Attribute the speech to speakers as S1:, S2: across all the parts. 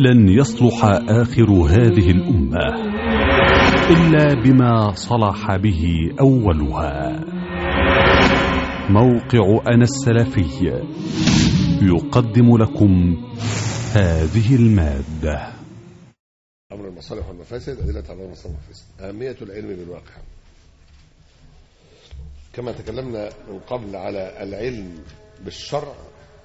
S1: لن يصلح آخر هذه الأمة إلا بما صلح به أولها. موقع أنا السلفي يقدم لكم هذه المادة.
S2: أمر المصالح والمفاسد، أدلة على المصالح والمفاسد، أهمية العلم بالواقع. كما تكلمنا من قبل على العلم بالشرع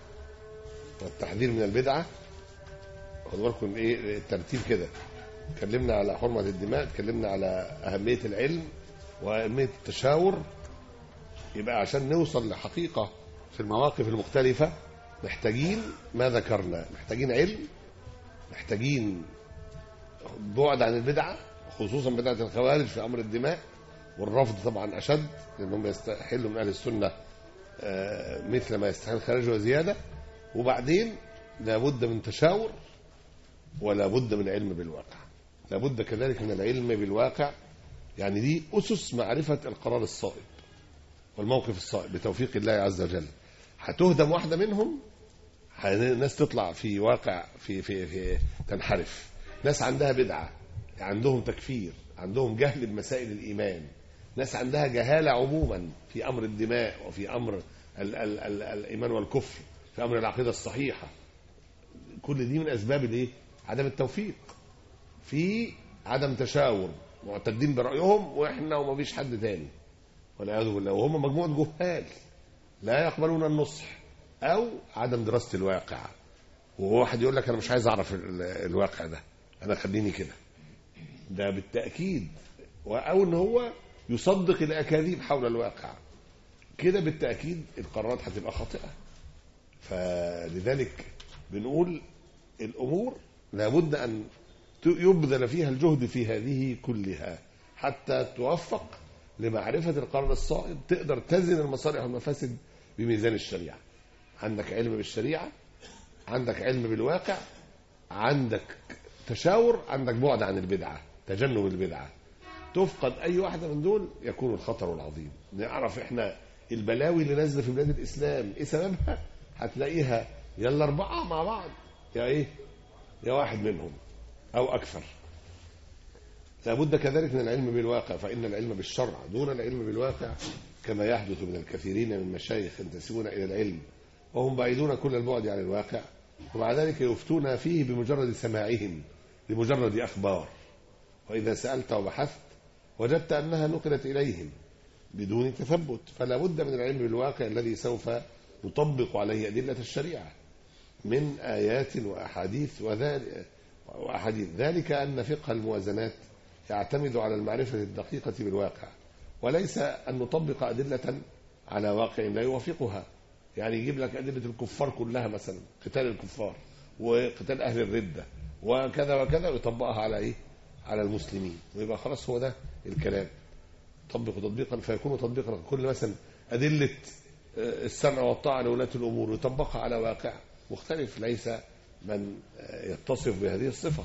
S2: والتحذير من البدعة، خدوا بالكم ايه الترتيب كده. اتكلمنا على حرمة الدماء، اتكلمنا على أهمية العلم وأهمية التشاور. يبقى عشان نوصل لحقيقة في المواقف المختلفة محتاجين ما ذكرنا، محتاجين علم، محتاجين بعد عن البدعة، خصوصا بدعة الخوارج في أمر الدماء، والرفض طبعا أشد لأنهم يستحلوا من أهل السنة مثل ما يستحل الخارج وزيادة. وبعدين لابد من تشاور ولا بد من علم بالواقع، لابد كذلك من العلم بالواقع. يعني دي أسس معرفة القرار الصائب والموقف الصائب بتوفيق الله عز وجل. هتهدم واحدة منهم، الناس تطلع في واقع في تنحرف. ناس عندها بدعة، عندهم تكفير، عندهم جهل بمسائل الإيمان، ناس عندها جهالة عموما في أمر الدماء وفي أمر الإيمان والكفر، في أمر العقيدة الصحيحة. كل دي من أسباب الايه؟ عدم التوفيق، في عدم تشاور، معتدين برأيهم وإحنا وما فيش حد تاني والعياذ بالله، وهم مجموعة جهال لا يقبلون النصح، أو عدم دراسة الواقع. وواحد يقول لك أنا مش عايز أعرف الواقع ده، أنا خليني كده. ده بالتأكيد، أو إن هو يصدق الأكاذيب حول الواقع، كده بالتأكيد القرارات هتبقى خاطئة. فلذلك بنقول الأمور لابد أن يبذل فيها الجهد في هذه كلها حتى توفق لمعرفة القرار الصائب، تقدر تزن المصالح والمفاسد بميزان الشريعة. عندك علم بالشريعة، عندك علم بالواقع، عندك تشاور، عندك بعد عن البدعة، تجنب البدعة. تفقد أي واحدة من دول يكون الخطر العظيم. نعرف إحنا البلاوي اللي نازلة في بلاد الإسلام إيه سببها؟ هتلاقيها يا الأربعة مع بعض، يا إيه؟ يا واحد منهم أو أكثر. لابد كذلك من العلم بالواقع، فإن العلم بالشرع دون العلم بالواقع، كما يحدث من الكثيرين من مشايخ ينتسبون إلى العلم وهم بعيدون كل البعد عن الواقع، ومع ذلك يفتون فيه بمجرد سماعهم لمجرد أخبار. وإذا سألت وبحثت وجدت أنها نقلت إليهم بدون تثبت. فلا بد من العلم بالواقع الذي سوف يطبق عليه أدلة الشريعة من آيات وأحاديث. وأحاديث ذلك أن فقه الموازنات يعتمد على المعرفة الدقيقة بالواقع، وليس أن نطبق أدلة على واقع لا يوافقها. يعني يجيب لك أدلة الكفار كلها، مثلا قتال الكفار وقتال أهل الردة وكذا وكذا، ويطبقها على إيه؟ على المسلمين، ويبقى خلاص هو ده الكلام. طبق تطبيقا فيكون تطبيقا. كل مثلا أدلة السمع والطاعة لولاة الأمور يطبقها على واقع مختلف، ليس من يتصف بهذه الصفة.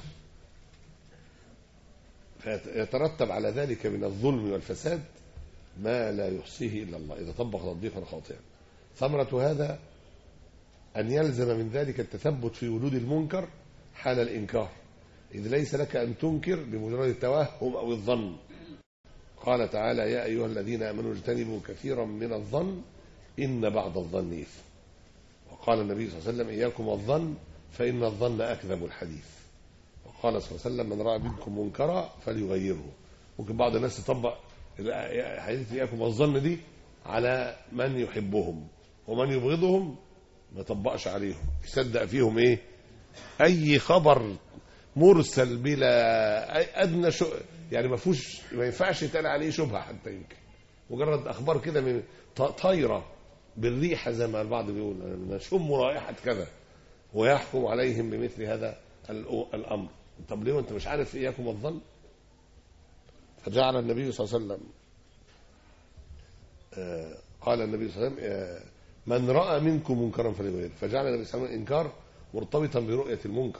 S2: فيترتب على ذلك من الظلم والفساد ما لا يحصيه إلا الله إذا طبق تطبيقا خاطئا. ثمرة هذا أن يلزم من ذلك التثبت في وجود المنكر حال الإنكار، إذ ليس لك أن تنكر بمجرد التوهم أو الظن. قال تعالى: يا أيها الذين آمنوا اجتنبوا كثيرا من الظن إن بعض الظن إثم. وقال النبي صلى الله عليه وسلم: إياكم والظن فإن الظن أكذب الحديث. وقال صلى الله عليه وسلم: من رأى منكم منكرا فليغيره. ممكن بعض الناس تطبق حديث إياكم والظن دي على من يحبهم ومن يبغضهم، ما يطبقش عليهم، يصدق فيهم إيه؟ أي خبر مرسل بلا أدنى يعني ما ينفعش يتقال عليه شبهة، حتى يمكن مجرد أخبار كده من طايرة بالريحة زي ما البعض بيقول نشم رائحة كذا، ويحكم عليهم بمثل هذا الأمر. طب ليه وانت مش عارف إياكم الظن؟ فجعل النبي صلى الله عليه وسلم قال النبي صلى الله عليه وسلم: من رأى منكم منكرا فليغيره. فجعل النبي صلى الله عليه وسلم الإنكار مرتبطا برؤية المنكر،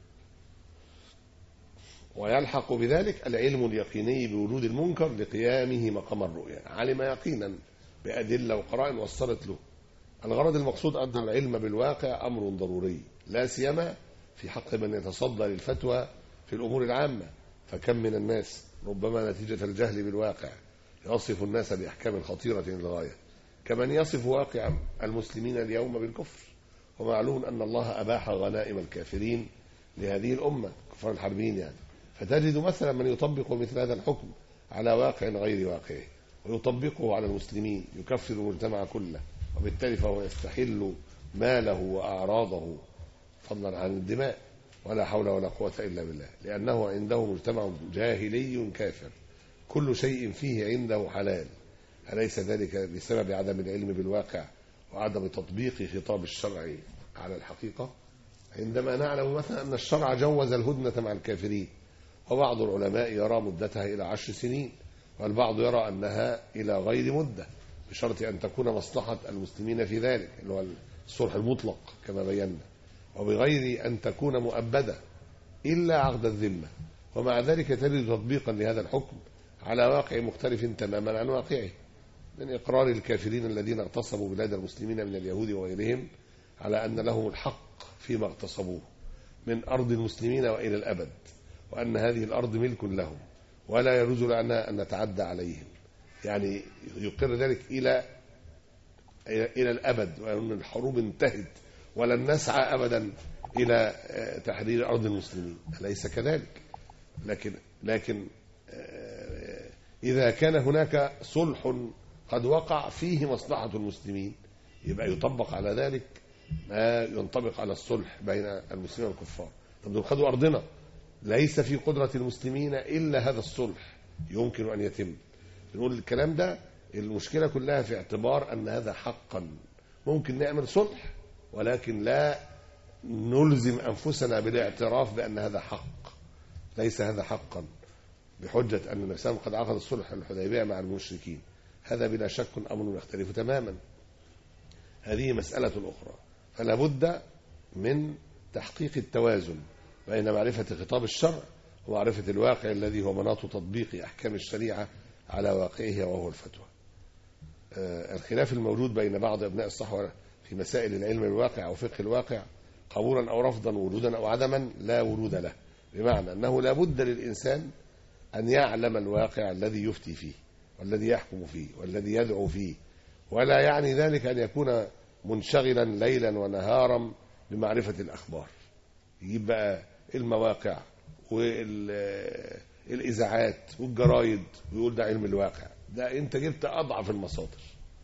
S2: ويلحق بذلك العلم اليقيني بوجود المنكر لقيامه مقام الرؤية. علم يقينا بأدلة وقرائن وصلت له. الغرض المقصود أن العلم بالواقع أمر ضروري، لا سيما في حق من يتصدى للفتوى في الأمور العامة. فكم من الناس ربما نتيجة الجهل بالواقع يصف الناس بأحكام خطيرة للغاية، كمن يصف واقع المسلمين اليوم بالكفر. ومعلوم أن الله أباح غنائم الكافرين لهذه الأمة، كفار الحربين يعني. فتجد مثلا من يطبق مثل هذا الحكم على واقع غير واقعه ويطبقه على المسلمين، يكفر المجتمع كله، وبالتالي فهو يستحل ماله وأعراضه فضلا عن الدماء، ولا حول ولا قوة إلا بالله، لأنه عنده مجتمع جاهلي كافر كل شيء فيه عنده حلال. أليس ذلك بسبب عدم العلم بالواقع وعدم تطبيق خطاب الشرع على الحقيقة؟ عندما نعلم مثلا أن الشرع جوز الهدنة مع الكافرين، وبعض العلماء يرى مدتها إلى 10 سنين، والبعض يرى أنها إلى غير مدة، بشرط أن تكون مصلحة المسلمين في ذلك، اللي هو الصلح المطلق كما بينا، وبغير أن تكون مؤبدة إلا عقد الذمة. ومع ذلك تجد تطبيقا لهذا الحكم على واقع مختلف تماما عن واقعه، من إقرار الكافرين الذين اغتصبوا بلاد المسلمين من اليهود وغيرهم على أن لهم الحق فيما اغتصبوه من أرض المسلمين وإلى الأبد، وأن هذه الأرض ملك لهم ولا يجوز لنا أن نتعدى عليهم، يعني يقر ذلك إلى الأبد، وأن الحروب انتهت ولن نسعى أبدا إلى تحرير أرض المسلمين. أليس كذلك؟ لكن إذا كان هناك صلح قد وقع فيه مصلحة المسلمين، يبقى يطبق على ذلك ما ينطبق على الصلح بين المسلمين والكفار. طب دول خدوا أرضنا، ليس في قدرة المسلمين إلا هذا الصلح يمكن أن يتم. نقول الكلام ده، المشكلة كلها في اعتبار أن هذا حقا ممكن نعمل صلح، ولكن لا نلزم أنفسنا بالاعتراف بأن هذا حق. ليس هذا حقا بحجة أن النبي صلى الله عليه وسلم قد عقد الصلح الحديبية مع المشركين، هذا بلا شك أمر يختلف تماما. هذه مسألة أخرى. فلا بد من تحقيق التوازن بين معرفة خطاب الشرع ومعرفة الواقع الذي هو مناط تطبيق أحكام الشريعة على واقعه وهو الفتوى. الخلاف الموجود بين بعض أبناء الصحوة في مسائل العلم بالواقع أو فقه الواقع قبولا أو رفضا، وجودا أو عدما، لا وجود له، بمعنى أنه لا بد للإنسان أن يعلم الواقع الذي يفتي فيه والذي يحكم فيه والذي يدعو فيه، ولا يعني ذلك أن يكون منشغلا ليلا ونهارا بمعرفة الأخبار، يجيب بقى المواقع والإذاعات والجرايد ويقول ده علم الواقع. ده أنت جبت أضعف المصادر،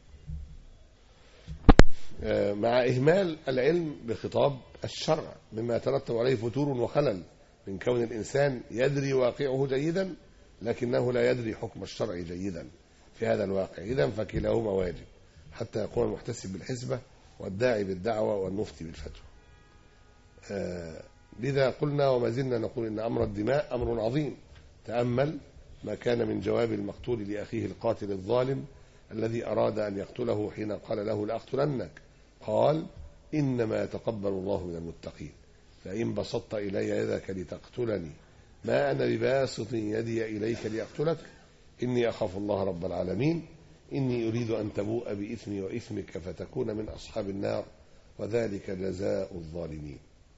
S2: مع إهمال العلم بخطاب الشرع، مما يترتب عليه فتور وخلل من كون الإنسان يدري واقعه جيدا لكنه لا يدري حكم الشرع جيدا في هذا الواقع. إذن فكلاهما واجب حتى يكون المحتسب بالحسبة والداعي بالدعوة والمفتي بالفتوى. لذا قلنا وما زلنا نقول إن أمر الدماء أمر عظيم. تأمل ما كان من جواب المقتول لأخيه القاتل الظالم الذي أراد أن يقتله حين قال له لأقتلنك، قال إنما يتقبل الله من المتقين، فإن بسطت إلي يدك لتقتلني ما أنا بباسط يدي إليك لأقتلك، إني أخاف الله رب العالمين، إني أريد أن تبوء بإثمي وإثمك فتكون من أصحاب النار، وذلك جزاء الظالمين.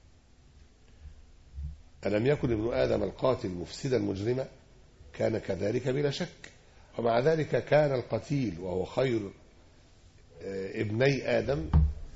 S2: ألم يكن ابن آدم القاتل مفسدا مجرما؟ كان كذلك بلا شك، ومع ذلك كان القتيل وهو خير ابني آدم،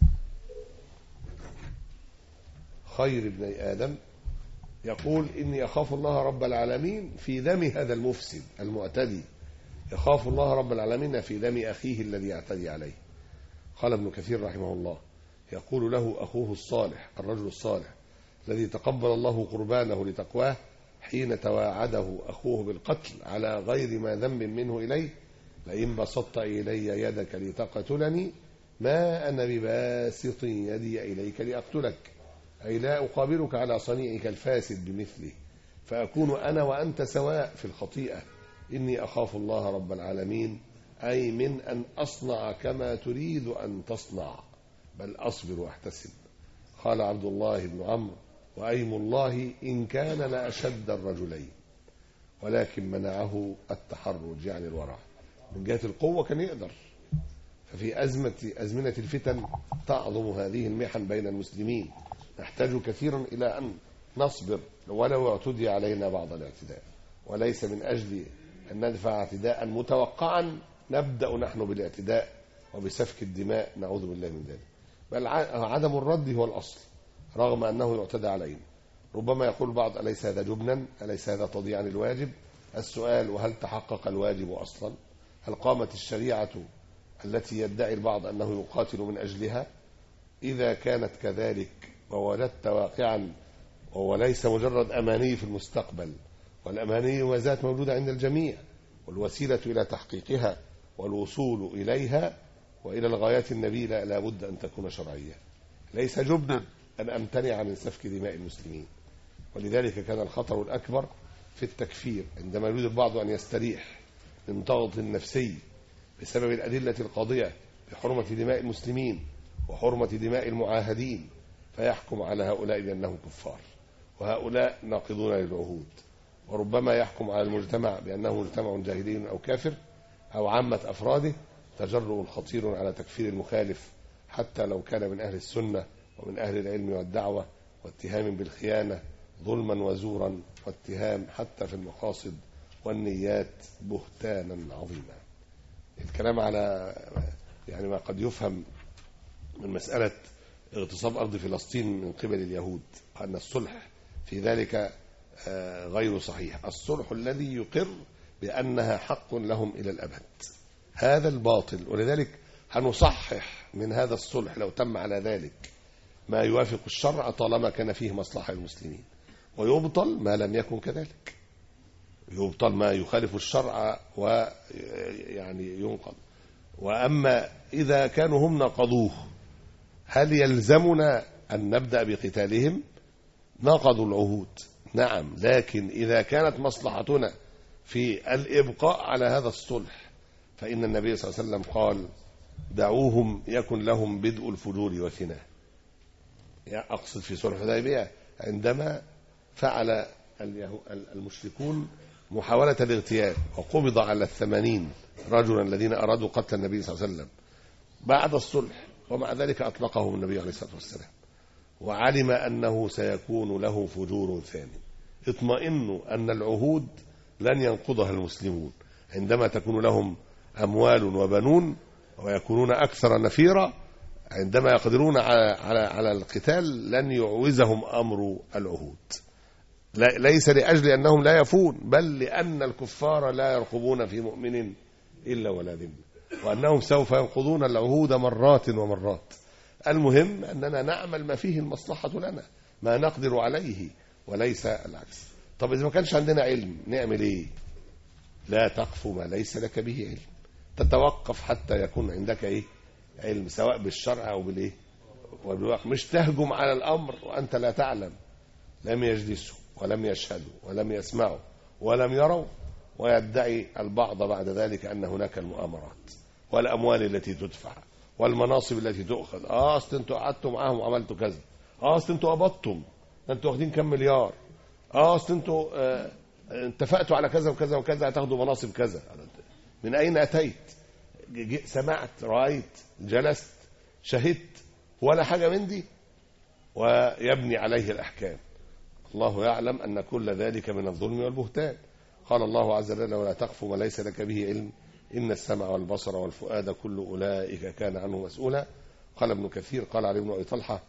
S2: خير ابني آدم، يقول إني أخاف الله رب العالمين في دم هذا المفسد المعتدي، يخاف الله رب العالمين في دم أخيه الذي يعتدي عليه. قال ابن كثير رحمه الله يقول له أخوه الصالح الرجل الصالح الذي تقبل الله قربانه لتقواه حين تواعده أخوه بالقتل على غير ما ذنب منه إليه، لئن بسطت إلي يدك لتقتلني ما أنا بباسط يدي إليك لأقتلك، أي لا أقابلك على صنيعك الفاسد بمثله، فأكون أنا وأنت سواء في الخطيئة، إني أخاف الله رب العالمين، أي من أن أصنع كما تريد أن تصنع، بل أصبر وأحتسب. قال عبد الله بن عمرو وأيم الله إن كان لأشد الرجلين، ولكن منعه التحرج يعني الورع، من جهة القوة كان يقدر. ففي أزمنة الفتن تعظم هذه المحن بين المسلمين، نحتاج كثيرا إلى أن نصبر ولو اعتدي علينا بعض الاعتداء، وليس من أجل أن ندفع اعتداء متوقعا نبدأ نحن بالاعتداء وبسفك الدماء، نعوذ بالله من ذلك. بل عدم الرد هو الأصل رغم أنه يعتدى علينا. ربما يقول بعض: أليس هذا جبنا؟ أليس هذا تضييعا للواجب؟ السؤال: وهل تحقق الواجب أصلا؟ هل قامت الشريعة التي يدعي البعض أنه يقاتل من أجلها؟ إذا كانت كذلك ووجدت واقعا، وليس مجرد أماني في المستقبل، والأماني ما زالت موجودة عند الجميع، والوسيلة إلى تحقيقها والوصول إليها وإلى الغايات النبيلة لا بد أن تكون شرعية. ليس جبنا أن أمتنع من سفك دماء المسلمين. ولذلك كان الخطر الأكبر في التكفير عندما يريد البعض أن يستريح من ضغط نفسي بسبب الأدلة القاضية بحرمة دماء المسلمين وحرمة دماء المعاهدين، فيحكم على هؤلاء بأنهم كفار، وهؤلاء ناقضون للعهود. وربما يحكم على المجتمع بأنه مجتمع جاهلي أو كافر أو عامة أفراده، تجرؤ خطير على تكفير المخالف حتى لو كان من أهل السنة ومن أهل العلم والدعوة، واتهام بالخيانة ظلما وزورا، واتهام حتى في المقاصد والنيات بهتانا عظيما. الكلام على يعني ما قد يفهم من مسألة اغتصاب أرض فلسطين من قبل اليهود أن الصلح في ذلك غير صحيح. الصلح الذي يقر بأنها حق لهم إلى الأبد هذا الباطل، ولذلك هنصحح من هذا الصلح لو تم على ذلك ما يوافق الشرع طالما كان فيه مصلحة المسلمين، ويبطل ما لم يكن كذلك، يبطل ما يخالف الشرع ويعني ينقض. وأما إذا كانوا هم نقضوه هل يلزمنا أن نبدأ بقتالهم؟ نقضوا العهود نعم، لكن إذا كانت مصلحتنا في الإبقاء على هذا الصلح فإن النبي صلى الله عليه وسلم قال: دعوهم يكن لهم بدء الفجور وثناه. أقصد في صلح الحديبية عندما فعل المشركون محاولة الاغتيال وقبض على 80 رجلا الذين أرادوا قتل النبي صلى الله عليه وسلم بعد الصلح، ومع ذلك أطلقهم النبي عليه الصلاة والسلام وعلم أنه سيكون له فجور ثاني. اطمئنوا أن العهود لن ينقضها المسلمون عندما تكون لهم أموال وبنون ويكونون أكثر نفيرا، عندما يقدرون على القتال لن يعوزهم أمر العهود، ليس لأجل أنهم لا يفون، بل لأن الكفار لا يرقبون في مؤمن إلا ولا ذمة، وأنهم سوف ينقضون العهود مرات ومرات. المهم أننا نعمل ما فيه المصلحة لنا، ما نقدر عليه، وليس العكس. طب إذا ما كانش عندنا علم نعمل إيه؟ لا تقف ما ليس لك به علم، تتوقف حتى يكون عندك إيه؟ علم، سواء بالشرع أو بالإيه؟ والواقع. مش تهجم على الأمر وأنت لا تعلم، لم يجلسوا ولم يشهدوا ولم يسمعوا ولم يروا، ويدعي البعض بعد ذلك أن هناك المؤامرات والأموال التي تدفع والمناصب التي تؤخذ. أصل أنتوا قعدتوا معاهم وعملتوا كذا، أصل أنتوا قبضتم، أنتوا واخدين كم مليار، أصل أنتوا اتفقتوا على كذا وكذا وكذا هتاخدوا مناصب كذا. من أين أتيت؟ سمعت، رأيت، جلست، شهدت، ولا حاجة من دي، ويبني عليه الأحكام. الله يعلم أن كل ذلك من الظلم والبهتان. قال الله عز وجل: ولا تقف ما ليس لك به علم إن السمع والبصر والفؤاد كل أولئك كان عنه مسؤولا. قال ابن كثير: قال علي بن أبي طلحة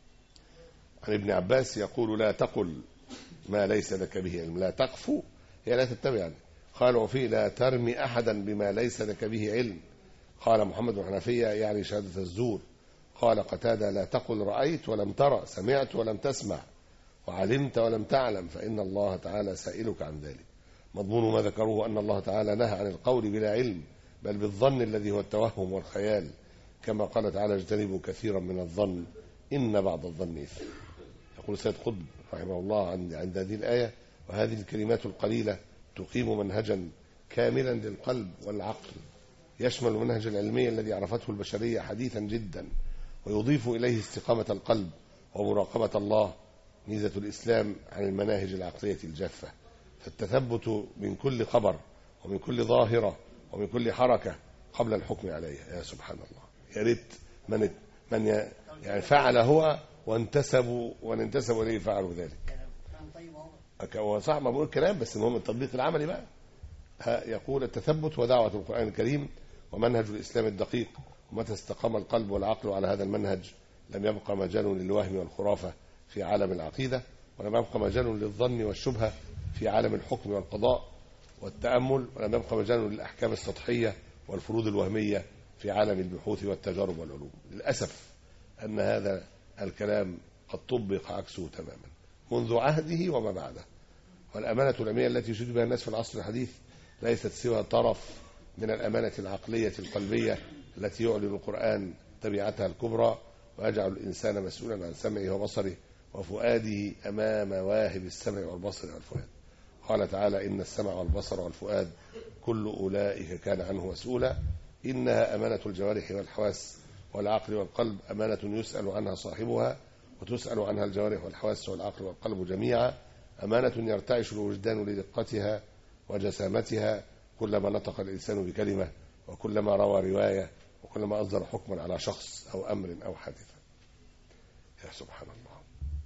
S2: عن ابن عباس يقول: لا تقل ما ليس لك به علم. لا تقف هي لا تتبع يعني. قال: وفيه: لا ترمي أحدا بما ليس لك به علم. قال محمد بن حنفية يعني شهادة الزور. قال قتادة: لا تقل رأيت ولم ترى، سمعت ولم تسمع، وعلمت ولم تعلم، فإن الله تعالى سائلك عن ذلك. مضمون ما ذكروه أن الله تعالى نهى عن القول بلا علم، بل بالظن الذي هو التوهم والخيال، كما قال تعالى: اجتنبوا كثيرا من الظن إن بعض الظن إثم. يقول سيد قطب رحمه الله عند هذه الآية: وهذه الكلمات القليلة تقيم منهجا كاملا للقلب والعقل، يشمل المنهج العلمي الذي عرفته البشرية حديثا جدا، ويضيف إليه استقامة القلب ومراقبة الله، ميزة الإسلام عن المناهج العقلية الجافة. فالتثبت من كل خبر ومن كل ظاهرة ومن كل حركة قبل الحكم عليها. يا سبحان الله، يا ريت من يعني فعل هو وان انتسبوا إليه فعلوا ذلك. هو صح ما بقول الكلام، بس المهم التطبيق العملي بقى. يقول التثبت ودعوة القرآن الكريم ومنهج الإسلام الدقيق، ومتى استقام القلب والعقل على هذا المنهج لم يبقى مجال للوهم والخرافة في عالم العقيدة، ولم يبقى مجال للظن والشبهة في عالم الحكم والقضاء والتأمل، ولم يبقى مجال للأحكام السطحية والفروض الوهمية في عالم البحوث والتجارب والعلوم. للأسف أن هذا الكلام قد طبق عكسه تماما منذ عهده وما بعده. والأمانة العلمية التي يشيد بها الناس في العصر الحديث ليست سوى طرف من الأمانة العقلية القلبية التي يعلن القرآن تبعتها الكبرى، ويجعل الإنسان مسؤولا عن سمعه وبصره وفؤاده أمام واهب السمع والبصر والفؤاد. قال تعالى: إن السمع والبصر والفؤاد كل أولئك كان عنه مسؤولا. إنها أمانة الجوارح والحواس والعقل والقلب، أمانة يسأل عنها صاحبها وتسأل عنها الجوارح والحواس والعقل والقلب جميعا. أمانة يرتعش الوجدان لدقتها وجسامتها كلما نطق الإنسان بكلمة، وكلما روى رواية، وكلما أصدر حكما على شخص أو أمر أو حادثة. يا سبحان الله.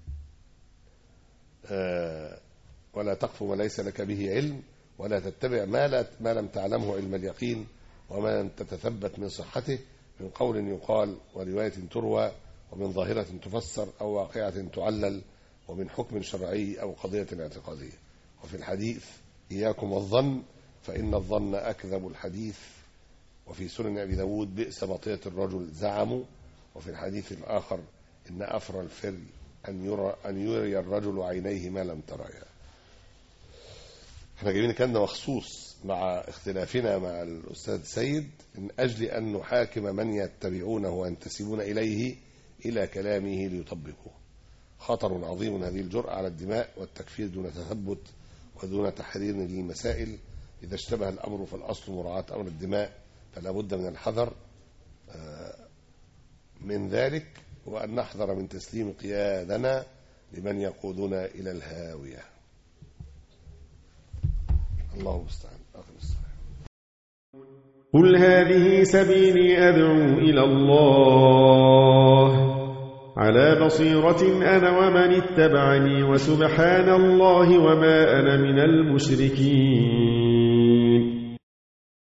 S2: ولا تقف ما ليس لك به علم، ولا تتبع ما لم تعلمه علم اليقين، وما لم تتثبت من صحته، من قول يقال ورواية تروى، ومن ظاهرة تفسر أو واقعة تعلل، ومن حكم شرعي أو قضية اعتقادية. وفي الحديث: إياكم والظن فإن الظن أكذب الحديث. وفي سنن أبي داود: بئس بطية الرجل زعموا. وفي الحديث الآخر: إن أفر الفر أن يري الرجل عينيه ما لم تريا. احنا جايبين كلامنا مخصوص مع اختلافنا مع الأستاذ سيد من أجل أن نحاكم من يتبعونه وينتسبون إليه إلى كلامه ليطبقوه. خطر عظيم هذه الجرأة على الدماء والتكفير دون تثبت ودون تحرير للمسائل. إذا اشتبه الأمر فالأصل مراعاة أمر الدماء، فلا بد من الحذر من ذلك، وأن نحذر من تسليم قيادنا لمن يقودنا إلى الهاوية. الله المستعان.
S3: قل هذه سبيلي أدعو إلى الله على بصيرة أنا ومن اتبعني، وسبحان الله وما أنا من المشركين.